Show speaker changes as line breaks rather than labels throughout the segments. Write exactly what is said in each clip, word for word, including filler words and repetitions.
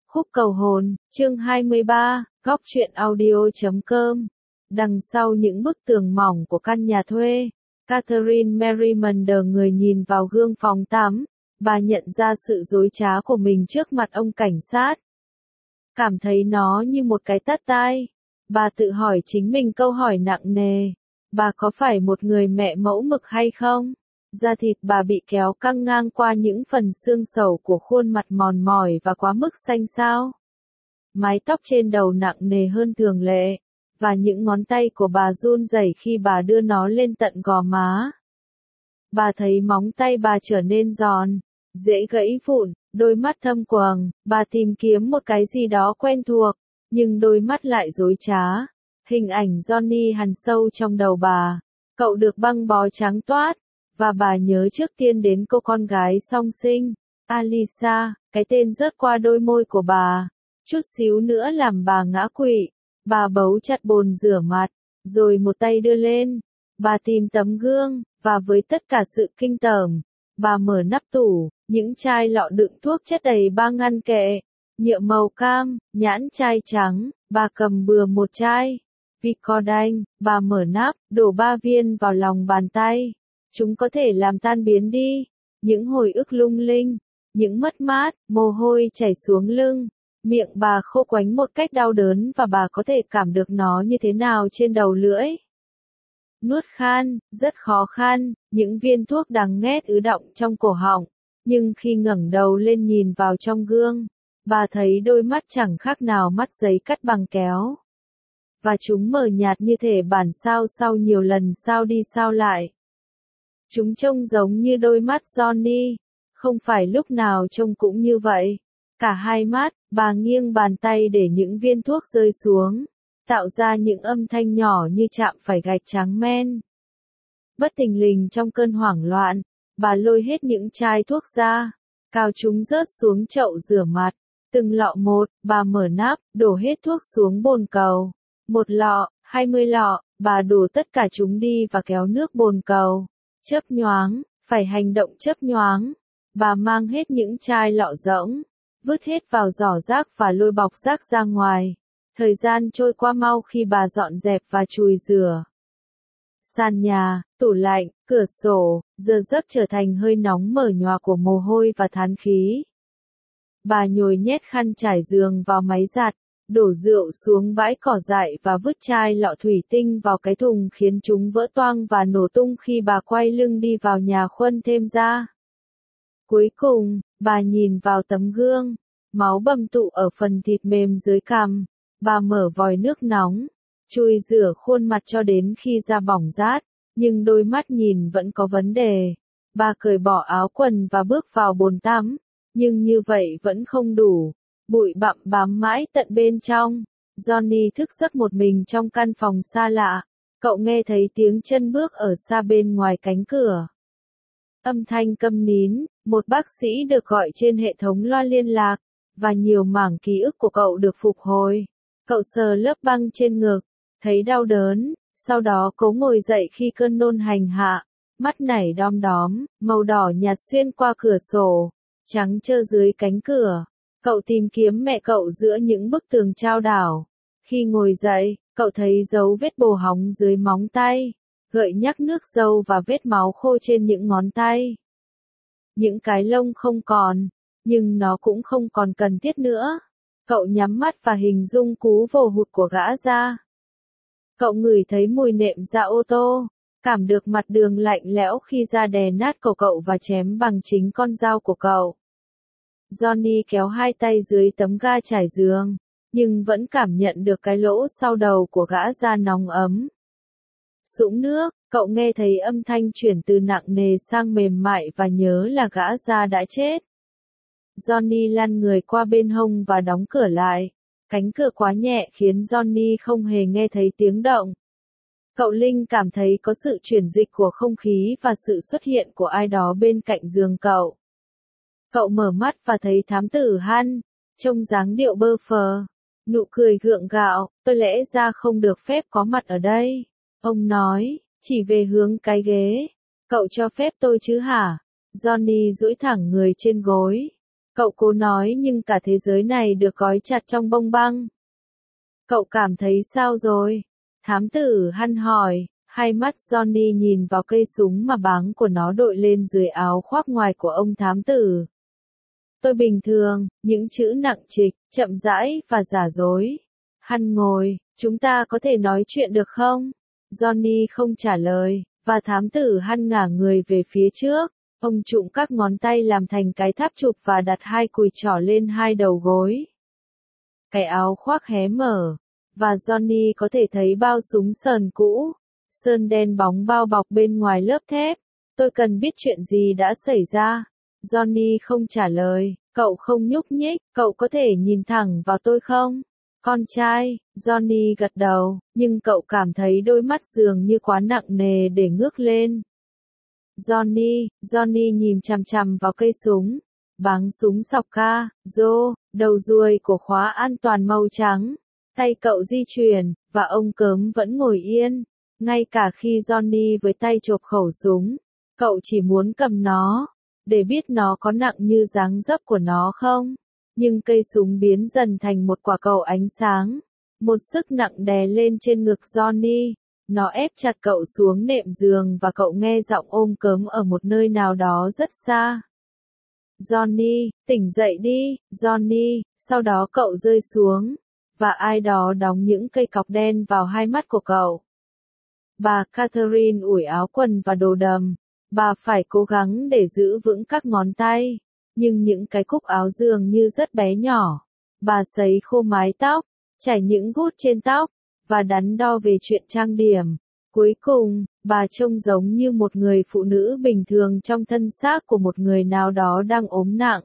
Khúc cầu hồn, chương hai mươi ba, góc truyện audio chấm com. Đằng sau những bức tường mỏng của căn nhà thuê, Catherine Merrimander người nhìn vào gương phòng tắm, bà nhận ra sự dối trá của mình trước mặt ông cảnh sát. Cảm thấy nó như một cái tát tai. Bà tự hỏi chính mình câu hỏi nặng nề. Bà có phải một người mẹ mẫu mực hay không? Da thịt bà bị kéo căng ngang qua những phần xương sầu của khuôn mặt mòn mỏi và quá mức xanh xao. Mái tóc trên đầu nặng nề hơn thường lệ, và những ngón tay của bà run rẩy khi bà đưa nó lên tận gò má. Bà thấy móng tay bà trở nên giòn, dễ gãy vụn, đôi mắt thâm quầng, bà tìm kiếm một cái gì đó quen thuộc, nhưng đôi mắt lại dối trá. Hình ảnh Johnny hằn sâu trong đầu bà, cậu được băng bó trắng toát, và bà nhớ trước tiên đến cô con gái song sinh, Alisa, cái tên rớt qua đôi môi của bà, chút xíu nữa làm bà ngã quỵ. Bà bấu chặt bồn rửa mặt, rồi một tay đưa lên, bà tìm tấm gương, và với tất cả sự kinh tởm, bà mở nắp tủ, những chai lọ đựng thuốc chất đầy ba ngăn kệ, nhựa màu cam, nhãn chai trắng, bà cầm bừa một chai. Vicodin, bà mở nắp, đổ ba viên vào lòng bàn tay. Chúng có thể làm tan biến đi những hồi ức lung linh, những mất mát, mồ hôi chảy xuống lưng. Miệng bà khô quánh một cách đau đớn và bà có thể cảm được nó như thế nào trên đầu lưỡi. Nuốt khan, rất khó khăn, những viên thuốc đắng nghét ứ đọng trong cổ họng. Nhưng khi ngẩng đầu lên nhìn vào trong gương, bà thấy đôi mắt chẳng khác nào mắt giấy cắt bằng kéo. Và chúng mờ nhạt như thể bản sao sau nhiều lần sao đi sao lại. Chúng trông giống như đôi mắt Johnny, không phải lúc nào trông cũng như vậy. Cả hai mắt, bà nghiêng bàn tay để những viên thuốc rơi xuống, tạo ra những âm thanh nhỏ như chạm phải gạch trắng men. Bất thình lình trong cơn hoảng loạn, bà lôi hết những chai thuốc ra, cào chúng rớt xuống chậu rửa mặt. Từng lọ một, bà mở nắp, đổ hết thuốc xuống bồn cầu. Một lọ, hai mươi lọ, bà đổ tất cả chúng đi và kéo nước bồn cầu. Chớp nhoáng, phải hành động chớp nhoáng. Bà mang hết những chai lọ rỗng, vứt hết vào giỏ rác và lôi bọc rác ra ngoài. Thời gian trôi qua mau khi bà dọn dẹp và chùi rửa. Sàn nhà, tủ lạnh, cửa sổ, giờ giấc trở thành hơi nóng mờ nhòa của mồ hôi và thán khí. Bà nhồi nhét khăn trải giường vào máy giặt, đổ rượu xuống bãi cỏ dại và vứt chai lọ thủy tinh vào cái thùng khiến chúng vỡ toang và nổ tung khi bà quay lưng đi vào nhà khuân thêm ra. Cuối cùng, bà nhìn vào tấm gương, máu bầm tụ ở phần thịt mềm dưới cằm. Bà mở vòi nước nóng, chùi rửa khuôn mặt cho đến khi da bỏng rát, nhưng đôi mắt nhìn vẫn có vấn đề. Bà cởi bỏ áo quần và bước vào bồn tắm, nhưng như vậy vẫn không đủ. Bụi bặm bám mãi tận bên trong. Johnny thức giấc một mình trong căn phòng xa lạ. Cậu nghe thấy tiếng chân bước ở xa bên ngoài cánh cửa. Âm thanh câm nín, một bác sĩ được gọi trên hệ thống loa liên lạc, và nhiều mảng ký ức của cậu được phục hồi. Cậu sờ lớp băng trên ngực, thấy đau đớn, sau đó cố ngồi dậy khi cơn nôn hành hạ. Mắt nảy đom đóm, màu đỏ nhạt xuyên qua cửa sổ, trắng trơ dưới cánh cửa. Cậu tìm kiếm mẹ cậu giữa những bức tường chao đảo. Khi ngồi dậy, cậu thấy dấu vết bồ hóng dưới móng tay, gợi nhắc nước dâu và vết máu khô trên những ngón tay. Những cái lông không còn, nhưng nó cũng không còn cần thiết nữa. Cậu nhắm mắt và hình dung cú vồ hụt của gã ra. Cậu ngửi thấy mùi nệm da ô tô, cảm được mặt đường lạnh lẽo khi da đè nát cổ cậu và chém bằng chính con dao của cậu. Johnny kéo hai tay dưới tấm ga trải giường, nhưng vẫn cảm nhận được cái lỗ sau đầu của gã da nóng ấm. Sũng nước, cậu nghe thấy âm thanh chuyển từ nặng nề sang mềm mại và nhớ là gã da đã chết. Johnny lăn người qua bên hông và đóng cửa lại. Cánh cửa quá nhẹ khiến Johnny không hề nghe thấy tiếng động. Cậu Linh cảm thấy có sự chuyển dịch của không khí và sự xuất hiện của ai đó bên cạnh giường cậu. Cậu mở mắt và thấy thám tử Han, trông dáng điệu bơ phờ, nụ cười gượng gạo, tôi lẽ ra không được phép có mặt ở đây. Ông nói, chỉ về hướng cái ghế. Cậu cho phép tôi chứ hả? Johnny duỗi thẳng người trên gối. Cậu cố nói nhưng cả thế giới này được gói chặt trong bông băng. Cậu cảm thấy sao rồi? Thám tử Hăn hỏi, hai mắt Johnny nhìn vào cây súng mà báng của nó đội lên dưới áo khoác ngoài của ông thám tử. Tôi bình thường, những chữ nặng trịch, chậm rãi và giả dối. Hăn ngồi, chúng ta có thể nói chuyện được không? Johnny không trả lời, và thám tử Hăn ngả người về phía trước. Ông trụm các ngón tay làm thành cái tháp chụp và đặt hai cùi trỏ lên hai đầu gối. Cái áo khoác hé mở, và Johnny có thể thấy bao súng sờn cũ, sơn đen bóng bao bọc bên ngoài lớp thép. Tôi cần biết chuyện gì đã xảy ra. Johnny không trả lời, cậu không nhúc nhích, cậu có thể nhìn thẳng vào tôi không? Con trai, Johnny gật đầu, nhưng cậu cảm thấy đôi mắt dường như quá nặng nề để ngước lên. Johnny, Johnny nhìn chằm chằm vào cây súng, báng súng sọc ca, rô, đầu ruồi của khóa an toàn màu trắng. Tay cậu di chuyển, và ông cớm vẫn ngồi yên. Ngay cả khi Johnny với tay chộp khẩu súng, cậu chỉ muốn cầm nó, để biết nó có nặng như dáng dấp của nó không. Nhưng cây súng biến dần thành một quả cầu ánh sáng. Một sức nặng đè lên trên ngực Johnny. Nó ép chặt cậu xuống nệm giường và cậu nghe giọng ôm cớm ở một nơi nào đó rất xa. Johnny, tỉnh dậy đi, Johnny. Sau đó cậu rơi xuống, và ai đó đóng những cây cọc đen vào hai mắt của cậu. Bà Catherine ủi áo quần và đồ đầm. Bà phải cố gắng để giữ vững các ngón tay, nhưng những cái cúc áo dường như rất bé nhỏ. Bà sấy khô mái tóc, chải những gút trên tóc, và đắn đo về chuyện trang điểm. Cuối cùng, bà trông giống như một người phụ nữ bình thường trong thân xác của một người nào đó đang ốm nặng.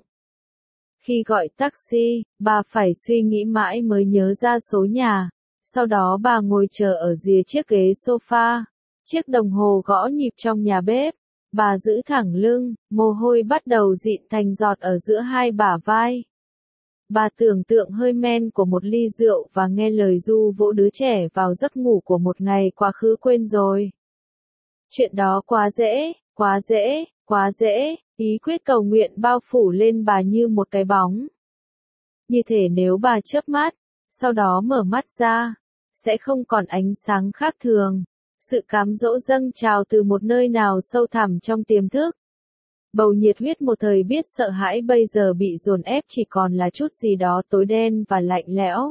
Khi gọi taxi, bà phải suy nghĩ mãi mới nhớ ra số nhà. Sau đó bà ngồi chờ ở rìa chiếc ghế sofa. Chiếc đồng hồ gõ nhịp trong nhà bếp. Bà giữ thẳng lưng, mồ hôi bắt đầu dịn thành giọt ở giữa hai bả vai. Bà tưởng tượng hơi men của một ly rượu và nghe lời ru vỗ đứa trẻ vào giấc ngủ của một ngày quá khứ quên rồi. Chuyện đó quá dễ, quá dễ, quá dễ, ý quyết cầu nguyện bao phủ lên bà như một cái bóng. Như thể nếu bà chớp mắt, sau đó mở mắt ra, sẽ không còn ánh sáng khác thường. Sự cám dỗ dâng trào từ một nơi nào sâu thẳm trong tiềm thức. Bầu nhiệt huyết một thời biết sợ hãi bây giờ bị dồn ép chỉ còn là chút gì đó tối đen và lạnh lẽo.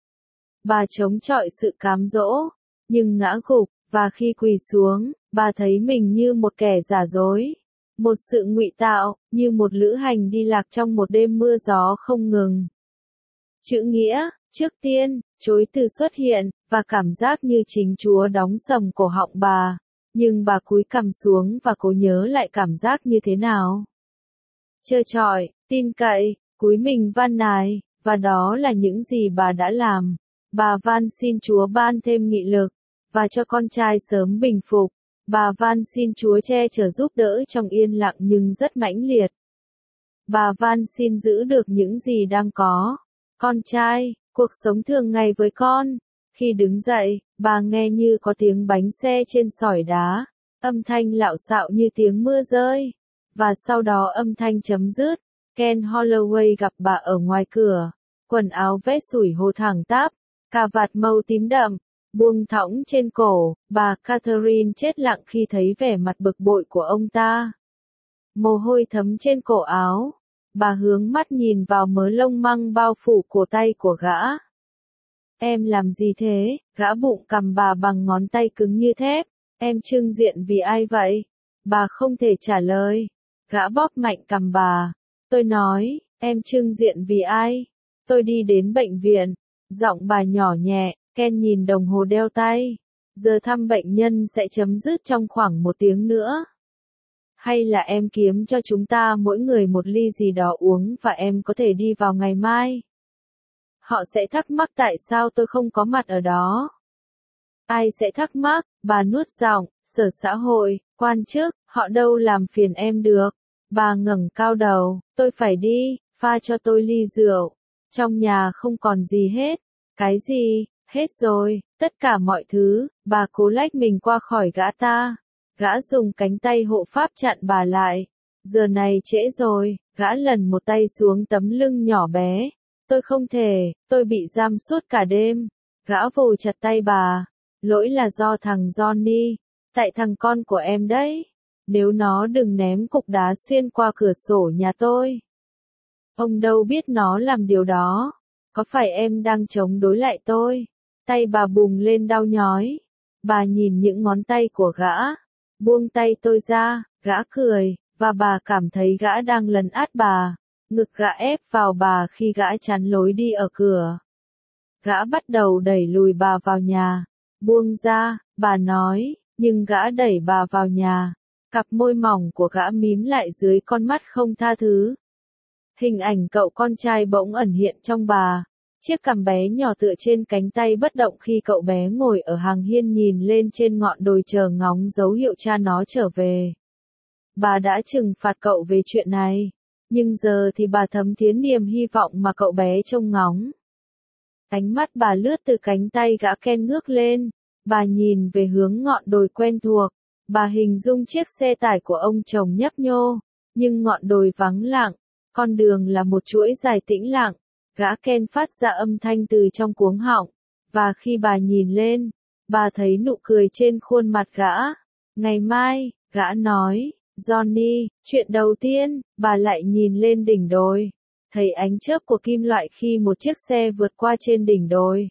Bà chống chọi sự cám dỗ, nhưng ngã gục, và khi quỳ xuống, bà thấy mình như một kẻ giả dối. Một sự ngụy tạo, như một lữ hành đi lạc trong một đêm mưa gió không ngừng. Chữ nghĩa, trước tiên, chối từ xuất hiện, và cảm giác như chính Chúa đóng sầm cổ họng bà. Nhưng bà cúi cằm xuống và cố nhớ lại cảm giác như thế nào. Trơ trọi, tin cậy, cúi mình van nài, và đó là những gì bà đã làm. Bà van xin Chúa ban thêm nghị lực, và cho con trai sớm bình phục. Bà van xin Chúa che chở giúp đỡ trong yên lặng nhưng rất mãnh liệt. Bà van xin giữ được những gì đang có. Con trai, cuộc sống thường ngày với con. Khi đứng dậy, bà nghe như có tiếng bánh xe trên sỏi đá, âm thanh lạo xạo như tiếng mưa rơi. Và sau đó âm thanh chấm dứt. Ken Holloway gặp bà ở ngoài cửa, quần áo vest sủi hô thẳng tắp, cà vạt màu tím đậm, buông thõng trên cổ. Bà Catherine chết lặng khi thấy vẻ mặt bực bội của ông ta. Mồ hôi thấm trên cổ áo. Bà hướng mắt nhìn vào mớ lông măng bao phủ cổ tay của gã. Em làm gì thế? Gã bụng cầm bà bằng ngón tay cứng như thép. Em trưng diện vì ai vậy? Bà không thể trả lời. Gã bóp mạnh cầm bà. Tôi nói, em trưng diện vì ai? Tôi đi đến bệnh viện. Giọng bà nhỏ nhẹ. Ken nhìn đồng hồ đeo tay. Giờ thăm bệnh nhân sẽ chấm dứt trong khoảng một tiếng nữa. Hay là em kiếm cho chúng ta mỗi người một ly gì đó uống và em có thể đi vào ngày mai? Họ sẽ thắc mắc tại sao tôi không có mặt ở đó. Ai sẽ thắc mắc? Bà nuốt giọng, sở xã hội, quan chức, họ đâu làm phiền em được. Bà ngẩng cao đầu, tôi phải đi, pha cho tôi ly rượu. Trong nhà không còn gì hết. Cái gì? Hết rồi, tất cả mọi thứ. Bà cố lách mình qua khỏi gã ta. Gã dùng cánh tay hộ pháp chặn bà lại. Giờ này trễ rồi, gã lần một tay xuống tấm lưng nhỏ bé. Tôi không thể, tôi bị giam suốt cả đêm. Gã vồ chặt tay bà. Lỗi là do thằng Johnny. Tại thằng con của em đấy. Nếu nó đừng ném cục đá xuyên qua cửa sổ nhà tôi. Ông đâu biết nó làm điều đó. Có phải em đang chống đối lại tôi? Tay bà bùng lên đau nhói. Bà nhìn những ngón tay của gã. Buông tay tôi ra, gã cười, và bà cảm thấy gã đang lấn át bà. Ngực gã ép vào bà khi gã chắn lối đi ở cửa. Gã bắt đầu đẩy lùi bà vào nhà. Buông ra, bà nói, nhưng gã đẩy bà vào nhà. Cặp môi mỏng của gã mím lại dưới con mắt không tha thứ. Hình ảnh cậu con trai bỗng ẩn hiện trong bà. Chiếc cằm bé nhỏ tựa trên cánh tay bất động khi cậu bé ngồi ở hàng hiên nhìn lên trên ngọn đồi chờ ngóng dấu hiệu cha nó trở về. Bà đã trừng phạt cậu về chuyện này, nhưng giờ thì bà thấm thía niềm hy vọng mà cậu bé trông ngóng. Ánh mắt bà lướt từ cánh tay gã Ken ngước lên, bà nhìn về hướng ngọn đồi quen thuộc, bà hình dung chiếc xe tải của ông chồng nhấp nhô, nhưng ngọn đồi vắng lặng, con đường là một chuỗi dài tĩnh lặng. Gã Ken phát ra âm thanh từ trong cuống họng, và khi bà nhìn lên, bà thấy nụ cười trên khuôn mặt gã. Ngày mai, gã nói, Johnny, chuyện đầu tiên, bà lại nhìn lên đỉnh đồi, thấy ánh chớp của kim loại khi một chiếc xe vượt qua trên đỉnh đồi.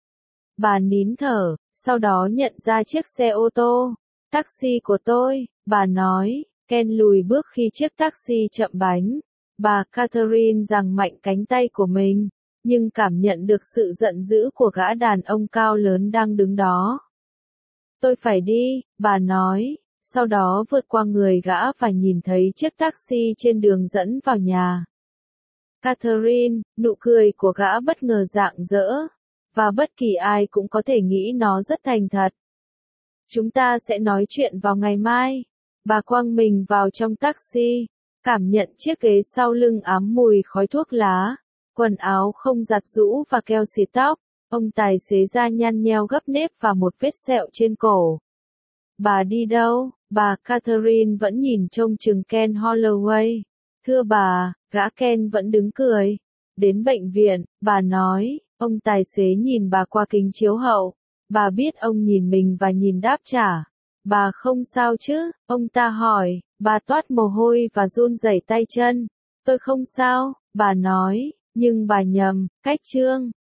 Bà nín thở, sau đó nhận ra chiếc xe ô tô, taxi của tôi, bà nói. Ken lùi bước khi chiếc taxi chậm bánh. Bà Catherine giằng mạnh cánh tay của mình, nhưng cảm nhận được sự giận dữ của gã đàn ông cao lớn đang đứng đó. Tôi phải đi, bà nói, sau đó vượt qua người gã và nhìn thấy chiếc taxi trên đường dẫn vào nhà. Catherine, nụ cười của gã bất ngờ rạng rỡ, và bất kỳ ai cũng có thể nghĩ nó rất thành thật. Chúng ta sẽ nói chuyện vào ngày mai. Bà quăng mình vào trong taxi. Cảm nhận chiếc ghế sau lưng ám mùi khói thuốc lá, quần áo không giặt giũ và keo xịt tóc, ông tài xế da nhăn nheo gấp nếp và một vết sẹo trên cổ. Bà đi đâu? Bà Catherine vẫn nhìn trông chừng Ken Holloway. Thưa bà, gã Ken vẫn đứng cười. Đến bệnh viện, bà nói, ông tài xế nhìn bà qua kính chiếu hậu. Bà biết ông nhìn mình và nhìn đáp trả. Bà không sao chứ? Ông ta hỏi. Bà toát mồ hôi và run rẩy tay chân. Tôi không sao, bà nói, nhưng bà nhầm, cách chương.